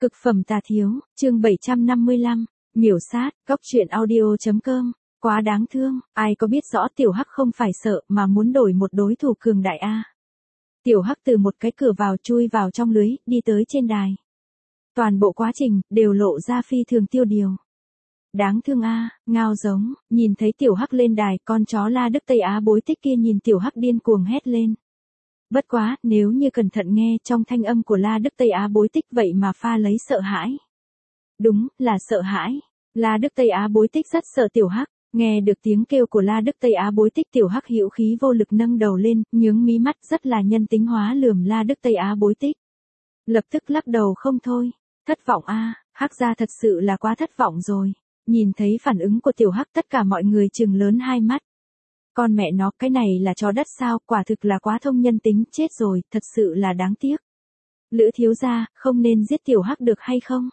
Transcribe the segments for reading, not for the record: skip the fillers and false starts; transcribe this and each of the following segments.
Cực phẩm tà thiếu, chương 755, miểu sát, góc truyện audio.com, quá đáng thương, ai có biết rõ Tiểu Hắc không phải sợ mà muốn đổi một đối thủ cường đại a. Tiểu Hắc từ một cái cửa vào chui vào trong lưới, đi tới trên đài. Toàn bộ quá trình, đều lộ ra phi thường tiêu điều. Đáng thương a, ngao giống, nhìn thấy Tiểu Hắc lên đài, con chó La Đức Tây Á bối tích kia nhìn Tiểu Hắc điên cuồng hét lên. Bất quá, nếu như cẩn thận nghe trong thanh âm của La Đức Tây Á bối tích vậy mà pha lấy sợ hãi. Đúng, là sợ hãi. La Đức Tây Á bối tích rất sợ Tiểu Hắc, nghe được tiếng kêu của La Đức Tây Á bối tích Tiểu Hắc hữu khí vô lực nâng đầu lên, nhướng mí mắt rất là nhân tính hóa lườm La Đức Tây Á bối tích. Lập tức lắc đầu không thôi, thất vọng a, Hắc gia thật sự là quá thất vọng rồi. Nhìn thấy phản ứng của Tiểu Hắc tất cả mọi người trừng lớn hai mắt. Con mẹ nó, cái này là chó đất sao, quả thực là quá thông nhân tính, chết rồi, thật sự là đáng tiếc. Lữ thiếu gia, không nên giết Tiểu Hắc được hay không?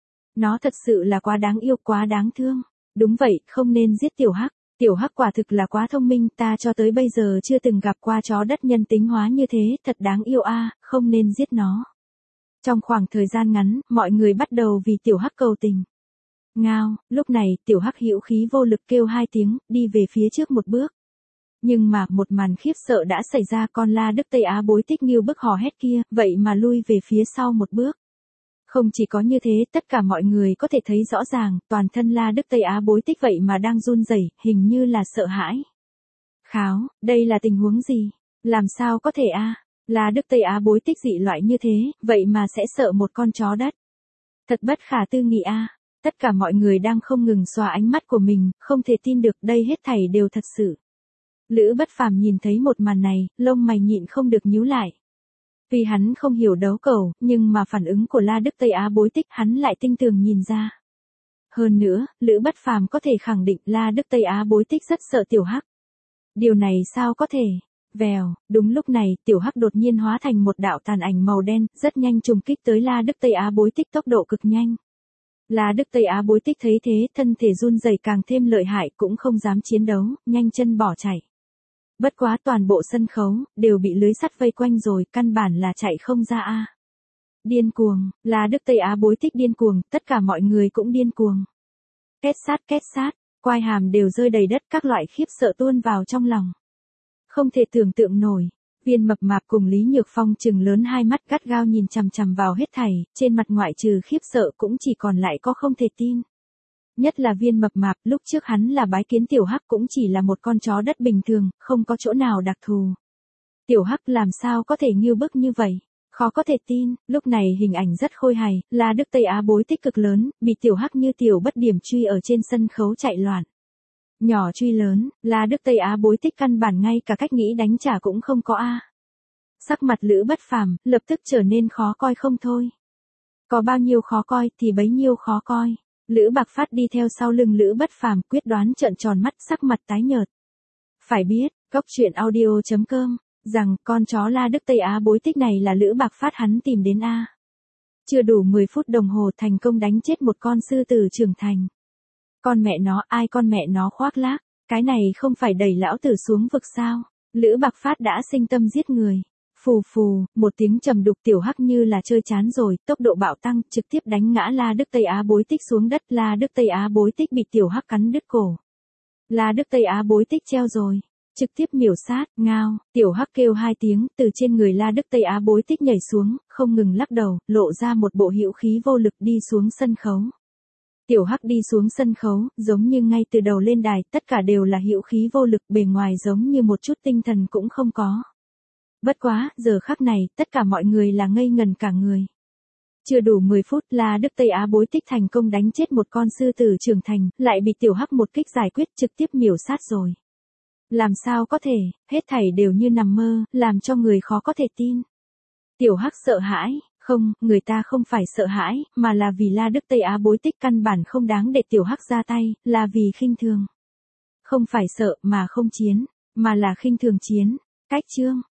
Nó thật sự là quá đáng yêu, quá đáng thương. Đúng vậy, không nên giết Tiểu Hắc. Tiểu Hắc quả thực là quá thông minh, ta cho tới bây giờ chưa từng gặp qua chó đất nhân tính hóa như thế, thật đáng yêu a, không nên giết nó. Trong khoảng thời gian ngắn, mọi người bắt đầu vì Tiểu Hắc cầu tình. Ngao, lúc này, Tiểu Hắc hữu khí vô lực kêu hai tiếng, đi về phía trước một bước. Nhưng mà, một màn khiếp sợ đã xảy ra, con La Đức Tây Á bối tích nghiêu bức hò hét kia, vậy mà lui về phía sau một bước. Không chỉ có như thế, tất cả mọi người có thể thấy rõ ràng, toàn thân La Đức Tây Á bối tích vậy mà đang run rẩy, hình như là sợ hãi. Kháo, đây là tình huống gì? Làm sao có thể a? La Đức Tây Á bối tích dị loại như thế, vậy mà sẽ sợ một con chó đất. Thật bất khả tư nghị a. Tất cả mọi người đang không ngừng xoa ánh mắt của mình, không thể tin được đây hết thảy đều thật sự. Lữ Bất Phàm nhìn thấy một màn này, lông mày nhịn không được nhíu lại. Vì hắn không hiểu đấu cầu, nhưng mà phản ứng của La Đức Tây Á bối tích hắn lại tinh tường nhìn ra. Hơn nữa, Lữ Bất Phàm có thể khẳng định La Đức Tây Á bối tích rất sợ Tiểu Hắc. Điều này sao có thể? Vèo, đúng lúc này, Tiểu Hắc đột nhiên hóa thành một đạo tàn ảnh màu đen, rất nhanh trùng kích tới La Đức Tây Á bối tích tốc độ cực nhanh. La Đức Tây Á bối tích thấy thế, thân thể run rẩy càng thêm lợi hại, cũng không dám chiến đấu, nhanh chân bỏ chạy. Bất quá toàn bộ sân khấu, đều bị lưới sắt vây quanh rồi, căn bản là chạy không ra a. Điên cuồng, La Đức Tây Á bối tích điên cuồng, tất cả mọi người cũng điên cuồng. Két sát, quai hàm đều rơi đầy đất, các loại khiếp sợ tuôn vào trong lòng. Không thể tưởng tượng nổi, Viên Mập Mạp cùng Lý Nhược Phong trừng lớn hai mắt gắt gao nhìn chằm chằm vào hết thảy, trên mặt ngoại trừ khiếp sợ cũng chỉ còn lại có không thể tin. Nhất là Viên Mập Mạp, lúc trước hắn là bái kiến Tiểu Hắc cũng chỉ là một con chó đất bình thường, không có chỗ nào đặc thù. Tiểu Hắc làm sao có thể nghiêu bức như vậy? Khó có thể tin, lúc này hình ảnh rất khôi hài, La Đức Tây Á bối tích cực lớn, bị Tiểu Hắc như tiểu bất điểm truy ở trên sân khấu chạy loạn. Nhỏ truy lớn, La Đức Tây Á bối tích căn bản ngay cả cách nghĩ đánh trả cũng không có a. Sắc mặt Lữ Bất Phàm lập tức trở nên khó coi không thôi. Có bao nhiêu khó coi thì bấy nhiêu khó coi. Lữ Bạc Phát đi theo sau lưng Lữ Bất Phàm quyết đoán trợn tròn mắt, sắc mặt tái nhợt. Phải biết, góc truyện audio.com, rằng con chó La Đức Tây Á bối tích này là Lữ Bạc Phát hắn tìm đến a. Chưa đủ 10 phút đồng hồ thành công đánh chết một con sư tử trưởng thành. Con mẹ nó, ai con mẹ nó khoác lác, cái này không phải đẩy lão tử xuống vực sao? Lữ Bạc Phát đã sinh tâm giết người. Phù phù, một tiếng trầm đục, Tiểu Hắc như là chơi chán rồi, tốc độ bạo tăng, trực tiếp đánh ngã La Đức Tây Á bối tích xuống đất, La Đức Tây Á bối tích bị Tiểu Hắc cắn đứt cổ. La Đức Tây Á bối tích treo rồi, trực tiếp miểu sát, ngao, Tiểu Hắc kêu hai tiếng, từ trên người La Đức Tây Á bối tích nhảy xuống, không ngừng lắc đầu, lộ ra một bộ hữu khí vô lực đi xuống sân khấu. Tiểu Hắc đi xuống sân khấu, giống như ngay từ đầu lên đài, tất cả đều là hữu khí vô lực, bề ngoài giống như một chút tinh thần cũng không có. Bất quá, giờ khắc này, tất cả mọi người là ngây ngần cả người. Chưa đủ 10 phút, La Đức Tây Á bối tích thành công đánh chết một con sư tử trưởng thành, lại bị Tiểu Hắc một kích giải quyết trực tiếp miểu sát rồi. Làm sao có thể, hết thảy đều như nằm mơ, làm cho người khó có thể tin. Tiểu Hắc sợ hãi, không, người ta không phải sợ hãi, mà là vì La Đức Tây Á bối tích căn bản không đáng để Tiểu Hắc ra tay, là vì khinh thường. Không phải sợ mà không chiến, mà là khinh thường chiến. Cách chương